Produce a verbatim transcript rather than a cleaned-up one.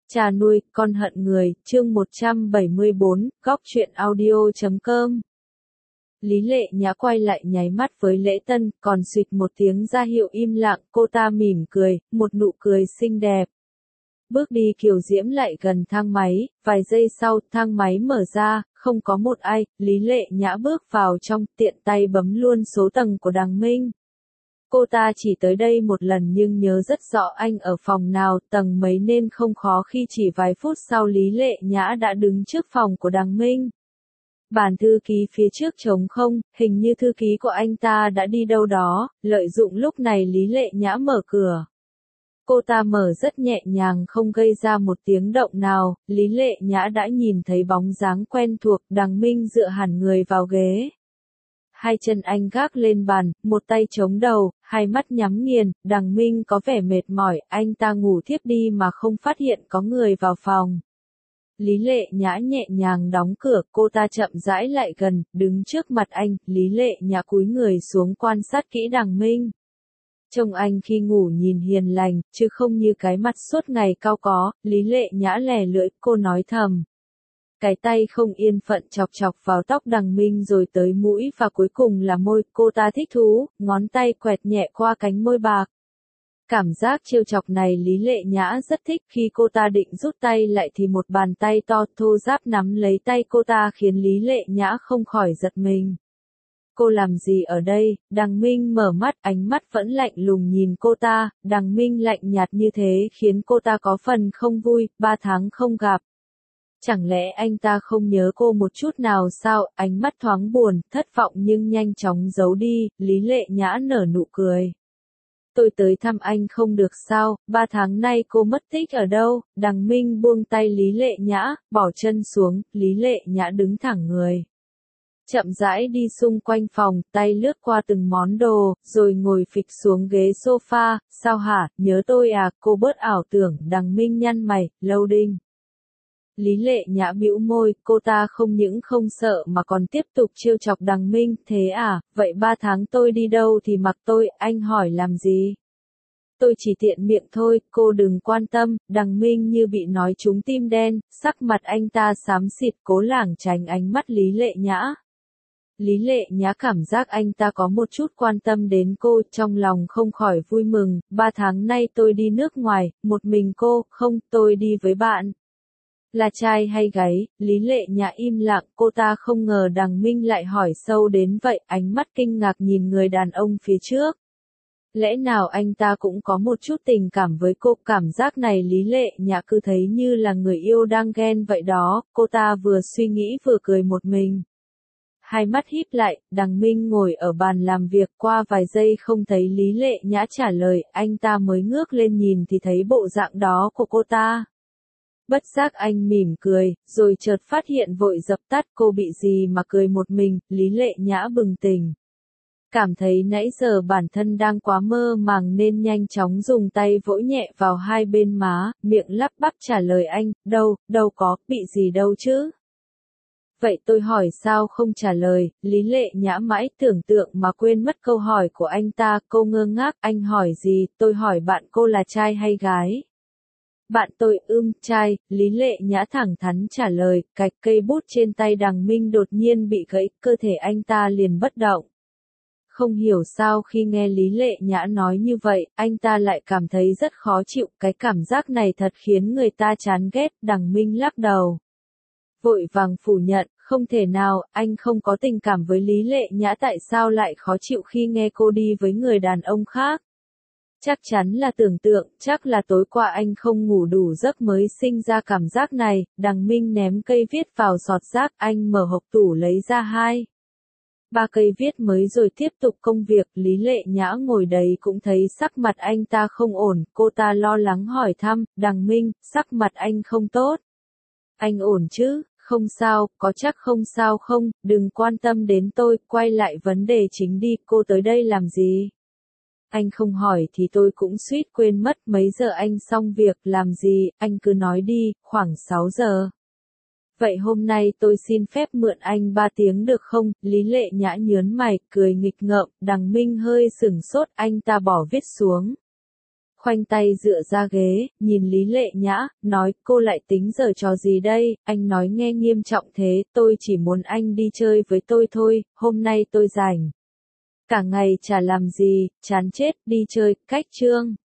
Cha nuôi, con hận người, chương một trăm bảy mươi bốn, góc truyện audio chấm com. Lý Lệ Nhã quay lại nháy mắt với Lễ Tân, còn xịt một tiếng ra hiệu im lặng, cô ta mỉm cười, một nụ cười xinh đẹp. Bước đi kiều diễm lại gần thang máy, vài giây sau, thang máy mở ra, không có một ai, Lý Lệ Nhã bước vào trong, tiện tay bấm luôn số tầng của Đằng Minh. Cô ta chỉ tới đây một lần nhưng nhớ rất rõ anh ở phòng nào, tầng mấy nên không khó khi chỉ vài phút sau Lý Lệ Nhã đã đứng trước phòng của Đằng Minh. Bàn thư ký phía trước trống không, hình như thư ký của anh ta đã đi đâu đó, lợi dụng lúc này Lý Lệ Nhã mở cửa. Cô ta mở rất nhẹ nhàng không gây ra một tiếng động nào, Lý Lệ Nhã đã nhìn thấy bóng dáng quen thuộc, Đằng Minh dựa hẳn người vào ghế. Hai chân anh gác lên bàn, một tay chống đầu, hai mắt nhắm nghiền, Đằng Minh có vẻ mệt mỏi, anh ta ngủ thiếp đi mà không phát hiện có người vào phòng. Lý Lệ Nhã nhẹ nhàng đóng cửa, cô ta chậm rãi lại gần, đứng trước mặt anh, Lý Lệ Nhã cúi người xuống quan sát kỹ Đằng Minh. Trông anh khi ngủ nhìn hiền lành, chứ không như cái mặt suốt ngày cau có, Lý Lệ Nhã lè lưỡi, cô nói thầm. Cái tay không yên phận chọc chọc vào tóc Đằng Minh rồi tới mũi và cuối cùng là môi, cô ta thích thú, ngón tay quẹt nhẹ qua cánh môi bạc. Cảm giác trêu chọc này Lý Lệ Nhã rất thích, khi cô ta định rút tay lại thì một bàn tay to thô ráp nắm lấy tay cô ta khiến Lý Lệ Nhã không khỏi giật mình. Cô làm gì ở đây? Đằng Minh mở mắt, ánh mắt vẫn lạnh lùng nhìn cô ta, Đằng Minh lạnh nhạt như thế khiến cô ta có phần không vui, ba tháng không gặp. Chẳng lẽ anh ta không nhớ cô một chút nào sao? Ánh mắt thoáng buồn, thất vọng nhưng nhanh chóng giấu đi, Lý Lệ Nhã nở nụ cười. Tôi tới thăm anh không được sao, ba tháng nay cô mất tích ở đâu? Đằng Minh buông tay Lý Lệ Nhã, bỏ chân xuống, Lý Lệ Nhã đứng thẳng người. Chậm rãi đi xung quanh phòng, tay lướt qua từng món đồ, rồi ngồi phịch xuống ghế sofa, sao hả, nhớ tôi à, cô bớt ảo tưởng, Đằng Minh nhăn mày, loading. Lý Lệ Nhã bĩu môi, cô ta không những không sợ mà còn tiếp tục trêu chọc Đằng Minh, thế à, vậy ba tháng tôi đi đâu thì mặc tôi, anh hỏi làm gì? Tôi chỉ tiện miệng thôi, cô đừng quan tâm, Đằng Minh như bị nói trúng tim đen, sắc mặt anh ta xám xịt cố lảng tránh ánh mắt Lý Lệ Nhã. Lý Lệ Nhã cảm giác anh ta có một chút quan tâm đến cô, trong lòng không khỏi vui mừng, ba tháng nay tôi đi nước ngoài, một mình cô, không, tôi đi với bạn. Là trai hay gái? Lý Lệ Nhã im lặng, cô ta không ngờ Đằng Minh lại hỏi sâu đến vậy, ánh mắt kinh ngạc nhìn người đàn ông phía trước. Lẽ nào anh ta cũng có một chút tình cảm với cô, cảm giác này Lý Lệ Nhã cứ thấy như là người yêu đang ghen vậy đó, cô ta vừa suy nghĩ vừa cười một mình. Hai mắt híp lại, Đằng Minh ngồi ở bàn làm việc qua vài giây không thấy Lý Lệ Nhã trả lời, anh ta mới ngước lên nhìn thì thấy bộ dạng đó của cô ta. Bất giác anh mỉm cười, rồi chợt phát hiện vội dập tắt, cô bị gì mà cười một mình, Lý Lệ Nhã bừng tỉnh. Cảm thấy nãy giờ bản thân đang quá mơ màng nên nhanh chóng dùng tay vỗ nhẹ vào hai bên má, miệng lắp bắp trả lời anh, đâu, đâu có, bị gì đâu chứ. Vậy tôi hỏi sao không trả lời, Lý Lệ Nhã mãi tưởng tượng mà quên mất câu hỏi của anh ta, cô ngơ ngác, anh hỏi gì, tôi hỏi bạn cô là trai hay gái. Bạn tôi, ưm, trai, Lý Lệ Nhã thẳng thắn trả lời, cạch cây bút trên tay Đằng Minh đột nhiên bị gãy, cơ thể anh ta liền bất động. Không hiểu sao khi nghe Lý Lệ Nhã nói như vậy, anh ta lại cảm thấy rất khó chịu, cái cảm giác này thật khiến người ta chán ghét, Đằng Minh lắc đầu. Vội vàng phủ nhận, không thể nào, anh không có tình cảm với Lý Lệ Nhã, tại sao lại khó chịu khi nghe cô đi với người đàn ông khác? Chắc chắn là tưởng tượng, chắc là tối qua anh không ngủ đủ giấc mới sinh ra cảm giác này, Đằng Minh ném cây viết vào giọt rác, anh mở hộc tủ lấy ra hai. Ba cây viết mới rồi tiếp tục công việc, Lý Lệ Nhã ngồi đấy cũng thấy sắc mặt anh ta không ổn, cô ta lo lắng hỏi thăm, Đằng Minh, sắc mặt anh không tốt. Anh ổn chứ, không sao, có chắc không sao không, đừng quan tâm đến tôi, quay lại vấn đề chính đi, cô tới đây làm gì? Anh không hỏi thì tôi cũng suýt quên mất, mấy giờ anh xong việc, làm gì, anh cứ nói đi, khoảng sáu giờ. Vậy hôm nay tôi xin phép mượn anh ba tiếng được không? Lý Lệ Nhã nhớn mày, cười nghịch ngợm, Đằng Minh hơi sửng sốt, anh ta bỏ viết xuống. khoanh tay dựa ra ghế, nhìn Lý Lệ Nhã, nói, cô lại tính giở trò gì đây, anh nói nghe nghiêm trọng thế, tôi chỉ muốn anh đi chơi với tôi thôi, hôm nay tôi rảnh. Cả ngày chả làm gì, chán chết, đi chơi, cách chương.